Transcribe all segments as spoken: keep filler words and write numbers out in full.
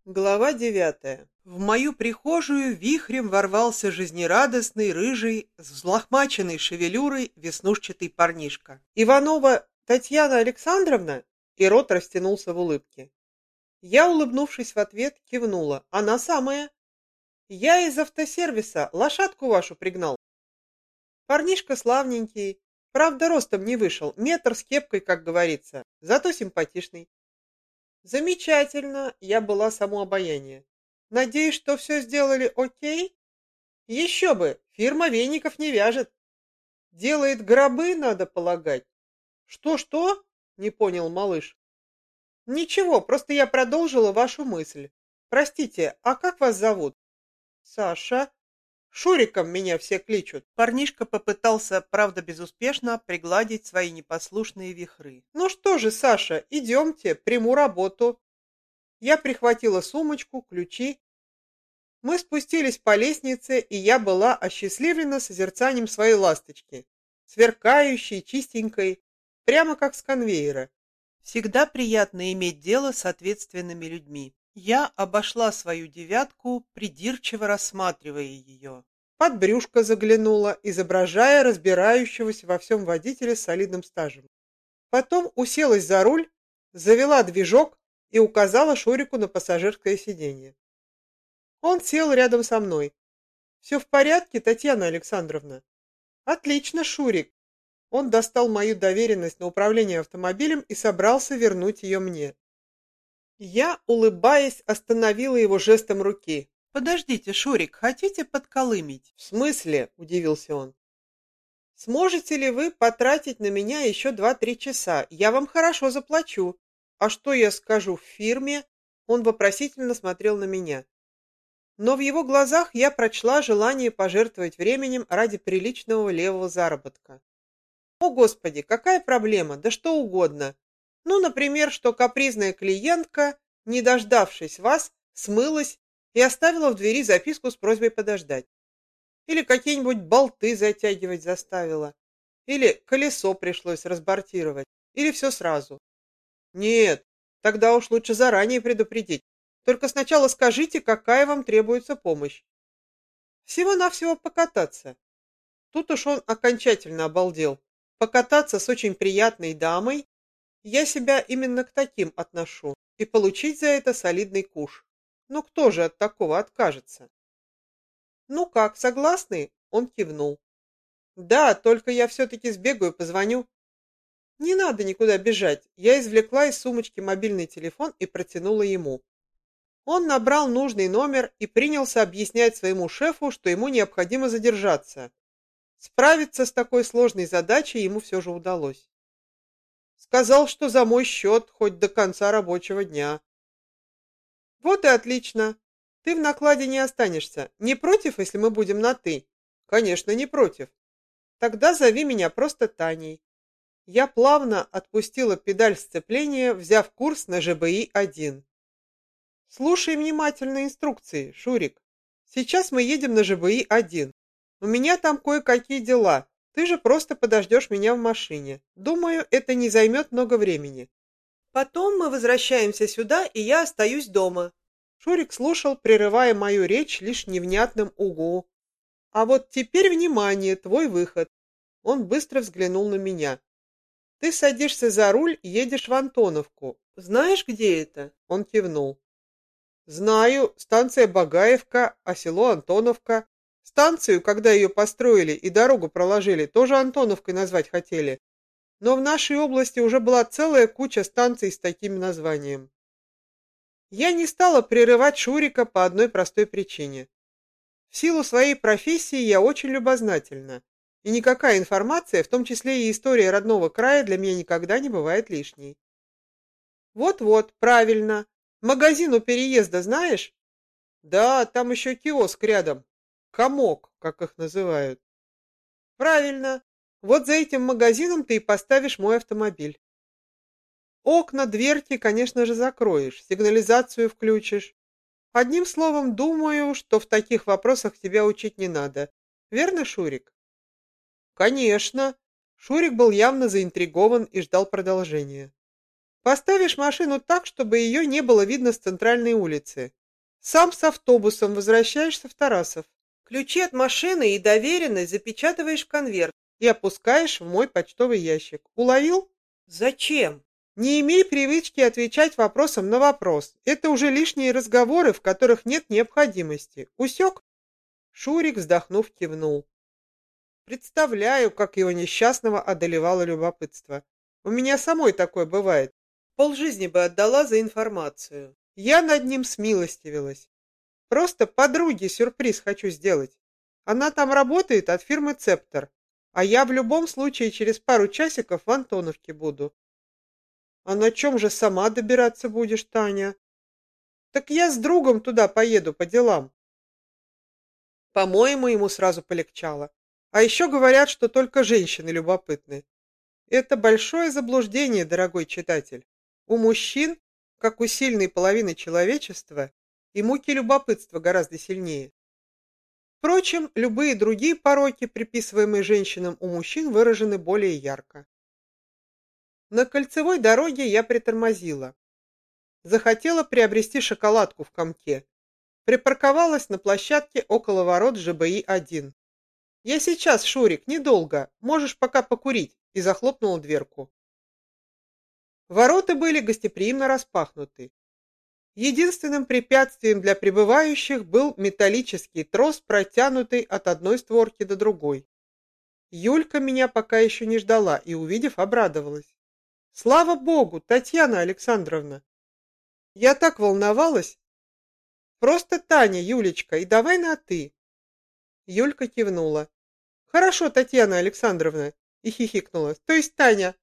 Глава девятая. В мою прихожую вихрем ворвался жизнерадостный, рыжий, с взлохмаченной шевелюрой веснушчатый парнишка. «Иванова Татьяна Александровна?» И рот растянулся в улыбке. Я, улыбнувшись в ответ, кивнула. «Она самая. Я из автосервиса лошадку вашу пригнал». Парнишка славненький, правда, ростом не вышел, метр с кепкой, как говорится, зато симпатичный. Замечательно, я была само обаяние. Надеюсь, что все сделали окей? Еще бы, фирма веников не вяжет. Делает гробы, надо полагать. Что-что? Не понял малыш. Ничего, просто я продолжила вашу мысль. Простите, а как вас зовут? Саша. Шуриком меня все кличут. Парнишка попытался, правда безуспешно, пригладить свои непослушные вихры. Ну что же, Саша, идемте, приму работу. Я прихватила сумочку, ключи. Мы спустились по лестнице, и я была осчастливлена созерцанием своей ласточки, сверкающей, чистенькой, прямо как с конвейера. Всегда приятно иметь дело с ответственными людьми. Я обошла свою девятку, придирчиво рассматривая ее. Под брюшко заглянула, изображая разбирающегося во всем водителя с солидным стажем. Потом уселась за руль, завела движок и указала Шурику на пассажирское сиденье. Он сел рядом со мной. «Все в порядке, Татьяна Александровна?» «Отлично, Шурик». Он достал мою доверенность на управление автомобилем и собрался вернуть ее мне. Я, улыбаясь, остановила его жестом руки. «Подождите, Шурик, хотите подколымить?» «В смысле?» – удивился он. «Сможете ли вы потратить на меня еще два-три часа? Я вам хорошо заплачу. А что я скажу в фирме?» Он вопросительно смотрел на меня. Но в его глазах я прочла желание пожертвовать временем ради приличного левого заработка. «О, Господи, какая проблема? Да что угодно. Ну, например, что капризная клиентка, не дождавшись вас, смылась и оставила в двери записку с просьбой подождать. Или какие-нибудь болты затягивать заставила. Или колесо пришлось разбортировать. Или все сразу. Нет, тогда уж лучше заранее предупредить. Только сначала скажите, какая вам требуется помощь. Всего-навсего покататься». Тут уж он окончательно обалдел. Покататься с очень приятной дамой, я себя именно к таким отношу, и получить за это солидный куш. Ну кто же от такого откажется? «Ну как, согласны?» Он кивнул. «Да, только я все-таки сбегаю, позвоню». «Не надо никуда бежать». Я извлекла из сумочки мобильный телефон и протянула ему. Он набрал нужный номер и принялся объяснять своему шефу, что ему необходимо задержаться. Справиться с такой сложной задачей ему все же удалось. Сказал, что за мой счет хоть до конца рабочего дня. «Вот и отлично. Ты в накладе не останешься. Не против, если мы будем на «ты»?» «Конечно, не против. Тогда зови меня просто Таней». Я плавно отпустила педаль сцепления, взяв курс на жэ бэ и один. «Слушай внимательно инструкции, Шурик. Сейчас мы едем на жэ бэ и один. У меня там кое-какие дела. Ты же просто подождешь меня в машине. Думаю, это не займет много времени. Потом мы возвращаемся сюда, и я остаюсь дома». Шурик слушал, прерывая мою речь лишь невнятным «угу». «А вот теперь, внимание, твой выход». Он быстро взглянул на меня. «Ты садишься за руль и едешь в Антоновку. Знаешь, где это?» Он кивнул. «Знаю, станция Багаевка, а село Антоновка. Станцию, когда ее построили и дорогу проложили, тоже Антоновкой назвать хотели. Но в нашей области уже была целая куча станций с таким названием». Я не стала прерывать Шурика по одной простой причине. В силу своей профессии я очень любознательна, и никакая информация, в том числе и история родного края, для меня никогда не бывает лишней. «Вот-вот, правильно. Магазин у переезда знаешь?» «Да, там еще киоск рядом. Комок, как их называют». «Правильно. Вот за этим магазином ты и поставишь мой автомобиль. Окна, дверки, конечно же, закроешь, сигнализацию включишь. Одним словом, думаю, что в таких вопросах тебя учить не надо. Верно, Шурик?» «Конечно». Шурик был явно заинтригован и ждал продолжения. Поставишь машину так, чтобы ее не было видно с центральной улицы. Сам с автобусом возвращаешься в Тарасов. Ключи от машины и доверенность запечатываешь в конверт и опускаешь в мой почтовый ящик. Уловил? Зачем? Не имей привычки отвечать вопросом на вопрос. Это уже лишние разговоры, в которых нет необходимости. Усек? Шурик, вздохнув, кивнул. Представляю, как его несчастного одолевало любопытство. У меня самой такое бывает. Полжизни бы отдала за информацию. Я над ним смилостивилась. Просто подруге сюрприз хочу сделать. Она там работает от фирмы «Цептор», а я в любом случае через пару часиков в Антоновке буду. А на чем же сама добираться будешь, Таня? Так я с другом туда поеду по делам. По-моему, ему сразу полегчало. А еще говорят, что только женщины любопытны. Это большое заблуждение, дорогой читатель. У мужчин, как у сильной половины человечества, и муки любопытства гораздо сильнее. Впрочем, любые другие пороки, приписываемые женщинам у мужчин, выражены более ярко. На кольцевой дороге я притормозила. Захотела приобрести шоколадку в комке. Припарковалась на площадке около ворот ЖБИ один. «Я сейчас, Шурик, недолго. Можешь пока покурить», и захлопнула дверку. Ворота были гостеприимно распахнуты. Единственным препятствием для прибывающих был металлический трос, протянутый от одной створки до другой. Юлька меня пока еще не ждала и, увидев, обрадовалась. «Слава Богу, Татьяна Александровна! Я так волновалась! Просто Таня, Юлечка, и давай на «ты». Юлька кивнула. «Хорошо, Татьяна Александровна», и хихикнула. «То есть Таня?»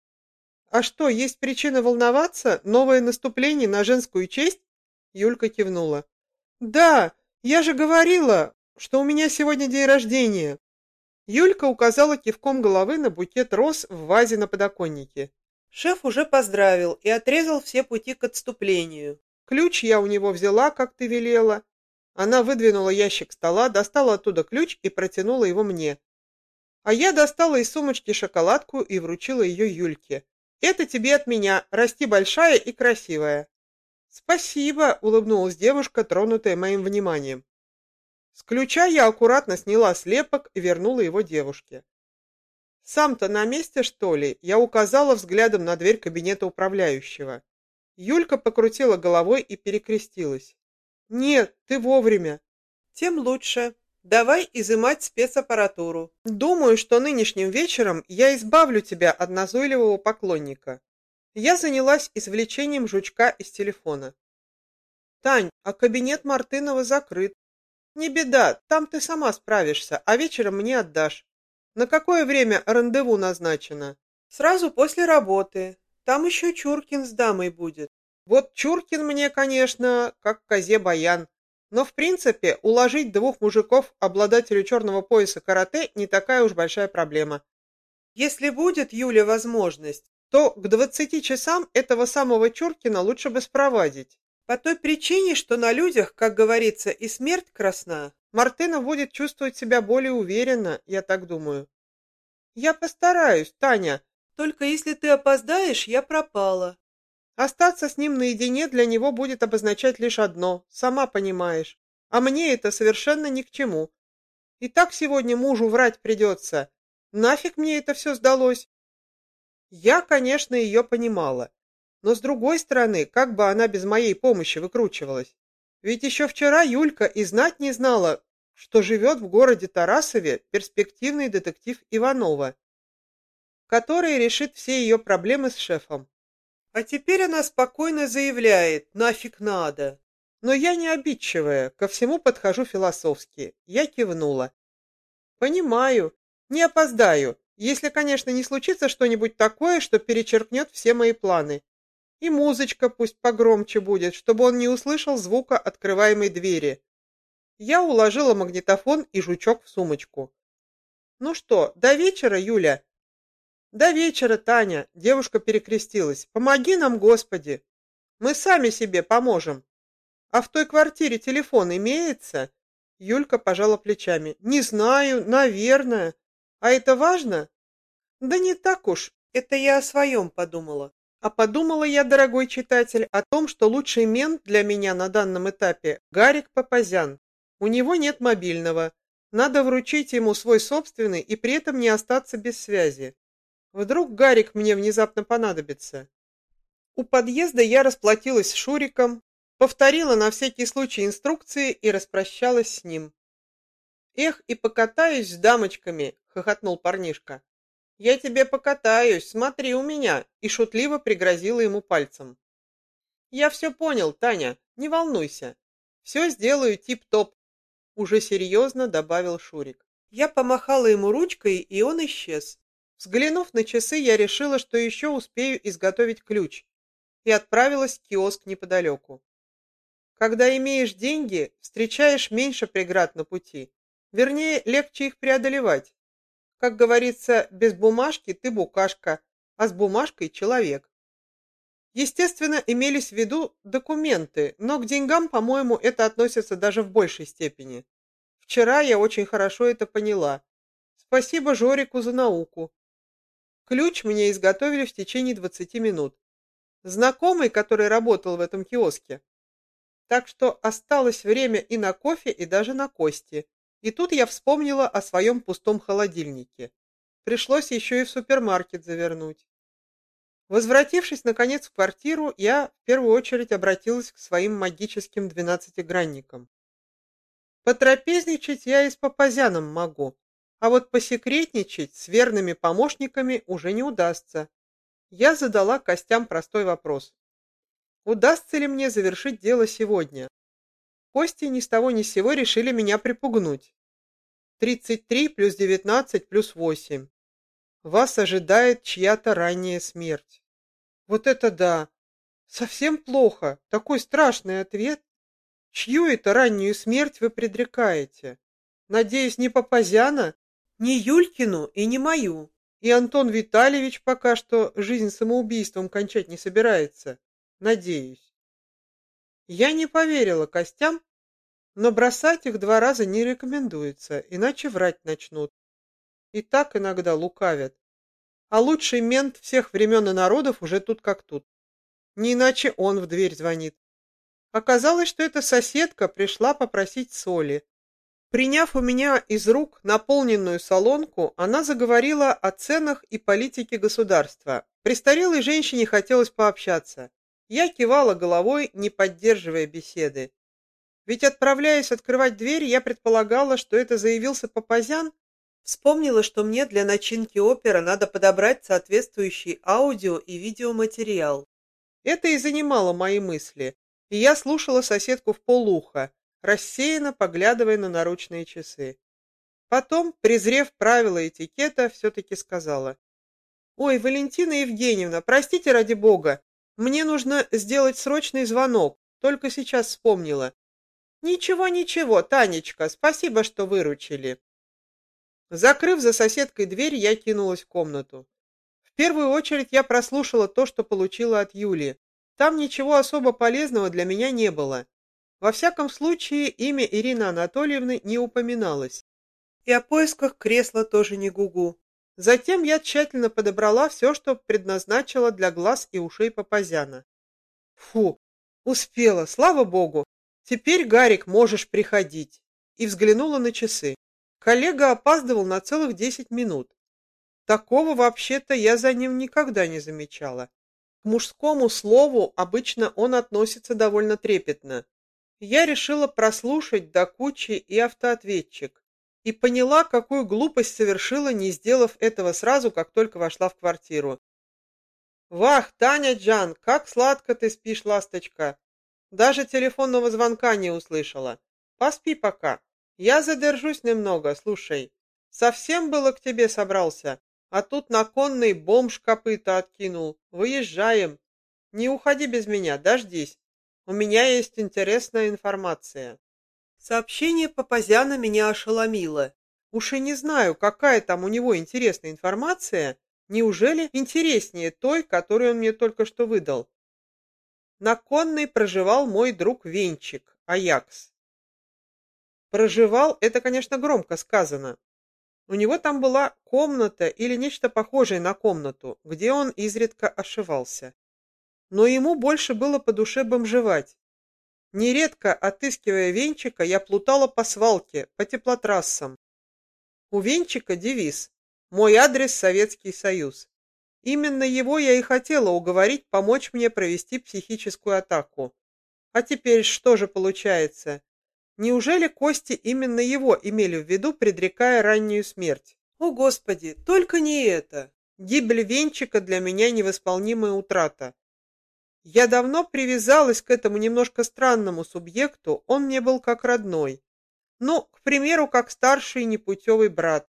«А что, есть причина волноваться? Новое наступление на женскую честь?» Юлька кивнула. «Да, я же говорила, что у меня сегодня день рождения». Юлька указала кивком головы на букет роз в вазе на подоконнике. Шеф уже поздравил и отрезал все пути к отступлению. Ключ я у него взяла, как ты велела. Она выдвинула ящик стола, достала оттуда ключ и протянула его мне. А я достала из сумочки шоколадку и вручила ее Юльке. «Это тебе от меня. Расти большая и красивая». «Спасибо», — улыбнулась девушка, тронутая моим вниманием. С ключа я аккуратно сняла слепок и вернула его девушке. «Сам-то на месте, что ли?» Я указала взглядом на дверь кабинета управляющего. Юлька покрутила головой и перекрестилась. «Нет, ты вовремя». «Тем лучше. Давай изымать спецаппаратуру. Думаю, что нынешним вечером я избавлю тебя от назойливого поклонника». Я занялась извлечением жучка из телефона. «Тань, а кабинет Мартынова закрыт». «Не беда, там ты сама справишься, а вечером мне отдашь». «На какое время рандеву назначено?» «Сразу после работы. Там еще Чуркин с дамой будет». «Вот Чуркин мне, конечно, как козе баян. Но, в принципе, уложить двух мужиков обладателю черного пояса карате не такая уж большая проблема. Если будет, Юля, возможность, то к двадцати часам этого самого Чуркина лучше бы спровадить. По той причине, что на людях, как говорится, и смерть красна, Мартынов будет чувствовать себя более уверенно, я так думаю». «Я постараюсь, Таня. Только если ты опоздаешь, я пропала». Остаться с ним наедине для него будет обозначать лишь одно, сама понимаешь. А мне это совершенно ни к чему. И так сегодня мужу врать придется. Нафиг мне это все сдалось? Я, конечно, ее понимала. Но с другой стороны, как бы она без моей помощи выкручивалась? Ведь еще вчера Юлька и знать не знала, что живет в городе Тарасове перспективный детектив Иванова, который решит все ее проблемы с шефом. А теперь она спокойно заявляет: нафиг надо. Но я не обидчивая, ко всему подхожу философски. Я кивнула. Понимаю, не опоздаю, если, конечно, не случится что-нибудь такое, что перечеркнет все мои планы. И музычка пусть погромче будет, чтобы он не услышал звука открываемой двери. Я уложила магнитофон и жучок в сумочку. Ну что, до вечера, Юля? До вечера, Таня, девушка перекрестилась. Помоги нам, Господи. Мы сами себе поможем. А в той квартире телефон имеется? Юлька пожала плечами. Не знаю, наверное. А это важно? Да не так уж, это я о своем подумала. А подумала я, дорогой читатель, о том, что лучший мент для меня на данном этапе — Гарик Папазян. У него нет мобильного. Надо вручить ему свой собственный и при этом не остаться без связи. Вдруг Гарик мне внезапно понадобится. У подъезда я расплатилась с Шуриком, повторила на всякий случай инструкции и распрощалась с ним. «Эх, и покатаюсь с дамочками!» — хохотнул парнишка. «Я тебе покатаюсь, смотри у меня!» и шутливо пригрозила ему пальцем. «Я все понял, Таня, не волнуйся. Все сделаю тип-топ», — уже серьезно добавил Шурик. Я помахала ему ручкой, и он исчез. Взглянув на часы, я решила, что еще успею изготовить ключ, и отправилась в киоск неподалеку. Когда имеешь деньги, встречаешь меньше преград на пути. Вернее, легче их преодолевать. Как говорится, без бумажки ты букашка, а с бумажкой человек. Естественно, имелись в виду документы, но к деньгам, по-моему, это относится даже в большей степени. Вчера я очень хорошо это поняла. Спасибо Жорику за науку. Ключ мне изготовили в течение двадцати минут. Знакомый, который работал в этом киоске. Так что осталось время и на кофе, и даже на кости. И тут я вспомнила о своем пустом холодильнике. Пришлось еще и в супермаркет завернуть. Возвратившись, наконец, в квартиру, я в первую очередь обратилась к своим магическим двенадцатигранникам. Потрапезничать я и с Папазяном могу, а вот посекретничать с верными помощниками уже не удастся. Я задала костям простой вопрос. Удастся ли мне завершить дело сегодня? Кости ни с того ни с сего решили меня припугнуть. тридцать три плюс девятнадцать плюс восемь. Вас ожидает чья-то ранняя смерть. Вот это да! Совсем плохо. Такой страшный ответ. Чью это раннюю смерть вы предрекаете? Надеюсь, не Папазяна, не Юлькину и не мою. И Антон Витальевич пока что жизнь самоубийством кончать не собирается. Надеюсь. Я не поверила костям, но бросать их два раза не рекомендуется, иначе врать начнут. И так иногда лукавят. А лучший мент всех времен и народов уже тут как тут. Не иначе он в дверь звонит. Оказалось, что эта соседка пришла попросить соли. Приняв у меня из рук наполненную солонку, она заговорила о ценах и политике государства. Престарелой женщине хотелось пообщаться. Я кивала головой, не поддерживая беседы. Ведь, отправляясь открывать дверь, я предполагала, что это заявился Папазян. Вспомнила, что мне для начинки опера надо подобрать соответствующий аудио и видеоматериал. Это и занимало мои мысли, и я слушала соседку вполуха, рассеянно поглядывая на наручные часы. Потом, презрев правила этикета, все-таки сказала. «Ой, Валентина Евгеньевна, простите ради бога, мне нужно сделать срочный звонок, только сейчас вспомнила». «Ничего, ничего, Танечка, спасибо, что выручили». Закрыв за соседкой дверь, я кинулась в комнату. В первую очередь я прослушала то, что получила от Юли. Там ничего особо полезного для меня не было. Во всяком случае, имя Ирины Анатольевны не упоминалось. И о поисках кресла тоже не гугу. Затем я тщательно подобрала все, что предназначила для глаз и ушей Папазяна. Фу, успела, слава богу. Теперь, Гарик, можешь приходить. И взглянула на часы. Коллега опаздывал на целых десять минут. Такого вообще-то я за ним никогда не замечала. К мужскому слову обычно он относится довольно трепетно. Я решила прослушать до кучи и автоответчик. И поняла, какую глупость совершила, не сделав этого сразу, как только вошла в квартиру. «Вах, Таня Джан, как сладко ты спишь, ласточка! Даже телефонного звонка не услышала. Поспи пока. Я задержусь немного, слушай. Совсем было к тебе собрался, а тут на конный бомж копыта откинул. Выезжаем. Не уходи без меня, дождись. У меня есть интересная информация». Сообщение Папазяна меня ошеломило. Уж и не знаю, какая там у него интересная информация. Неужели интереснее той, которую он мне только что выдал? На конной проживал мой друг Венчик, Аякс. Проживал — это, конечно, громко сказано. У него там была комната или нечто похожее на комнату, где он изредка ошивался. но ему больше было по душе бомжевать. Нередко, отыскивая Венчика, я плутала по свалке, по теплотрассам. У Венчика девиз «Мой адрес Советский Союз». Именно его я и хотела уговорить помочь мне провести психическую атаку. А теперь что же получается? Неужели кости именно его имели в виду, предрекая раннюю смерть? О, Господи, только не это! Гибель Венчика для меня невосполнимая утрата. Я давно привязалась к этому немножко странному субъекту, он мне был как родной. Ну, к примеру, как старший непутевый брат.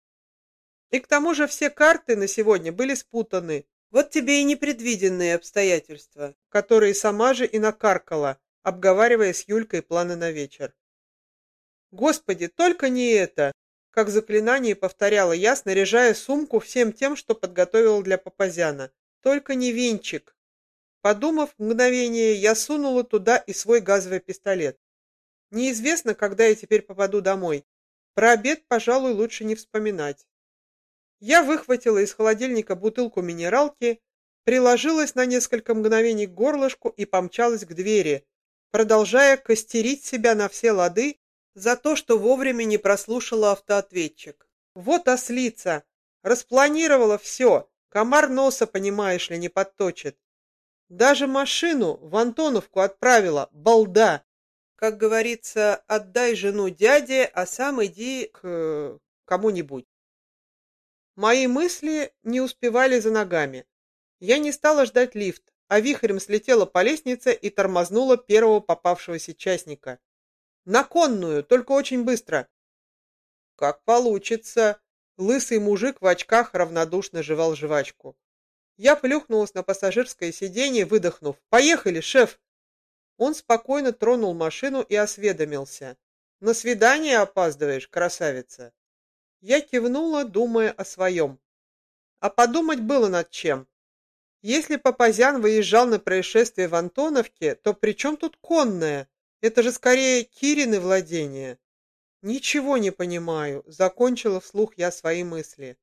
И к тому же все карты на сегодня были спутаны. Вот тебе и непредвиденные обстоятельства, которые сама же и накаркала, обговаривая с Юлькой планы на вечер. Господи, только не это! Как заклинание повторяла я, снаряжая сумку всем тем, что подготовила для Папазяна. Только не Венчик. Подумав мгновение, я сунула туда и свой газовый пистолет. Неизвестно, когда я теперь попаду домой. Про обед, пожалуй, лучше не вспоминать. Я выхватила из холодильника бутылку минералки, приложилась на несколько мгновений к горлышку и помчалась к двери, продолжая костерить себя на все лады за то, что вовремя не прослушала автоответчик. Вот ослица! Распланировала все, комар носа, понимаешь ли, не подточит. Даже машину в Антоновку отправила, балда! Как говорится, отдай жену дяде, а сам иди к кому-нибудь. Мои мысли не успевали за ногами. Я не стала ждать лифт, а вихрем слетела по лестнице и тормознула первого попавшегося частника. На конную, только очень быстро. Как получится. Лысый мужик в очках равнодушно жевал жвачку. Я плюхнулась на пассажирское сиденье, выдохнув: «Поехали, шеф!» Он спокойно тронул машину и осведомился: «На свидание опаздываешь, красавица?» Я кивнула, думая о своем. А подумать было над чем. Если Папазян выезжал на происшествие в Антоновке, то при чем тут конная? Это же скорее Кирины владения. Ничего не понимаю, закончила вслух я свои мысли.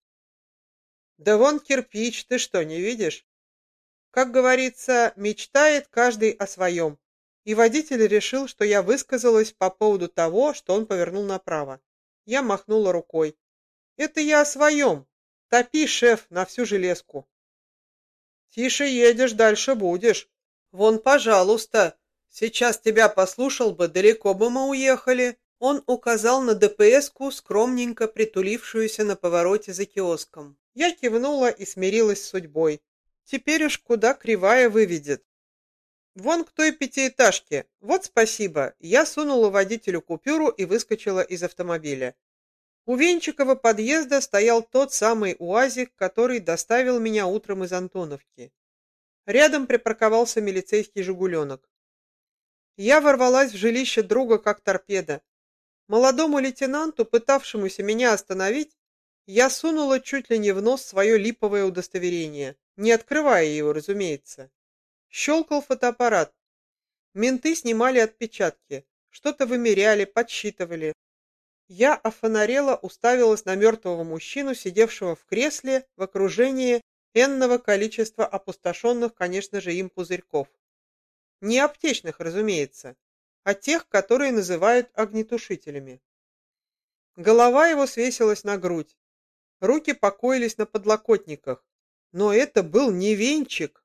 Да вон кирпич, ты что, не видишь? Как говорится, мечтает каждый о своем. И водитель решил, что я высказалась по поводу того, что он повернул направо. Я махнула рукой. Это я о своем. Топи, шеф, на всю железку. Тише едешь, дальше будешь. Вон, пожалуйста. Сейчас тебя послушал бы, далеко бы мы уехали. Он указал на ДПС-ку, скромненько притулившуюся на повороте за киоском. Я кивнула и смирилась с судьбой. Теперь уж куда кривая выведет. Вон к той пятиэтажке. Вот спасибо. Я сунула водителю купюру и выскочила из автомобиля. У Венчикова подъезда стоял тот самый УАЗик, который доставил меня утром из Антоновки. Рядом припарковался милицейский «Жигуленок». Я ворвалась в жилище друга как торпеда. Молодому лейтенанту, пытавшемуся меня остановить, я сунула чуть ли не в нос свое липовое удостоверение, не открывая его, разумеется. Щелкал фотоаппарат. Менты снимали отпечатки, что-то вымеряли, подсчитывали. Я офонарела, уставилась на мертвого мужчину, сидевшего в кресле в окружении энного количества опустошенных, конечно же, им пузырьков. Не аптечных, разумеется, а тех, которые называют огнетушителями. Голова его свесилась на грудь, руки покоились на подлокотниках, но это был не Венчик.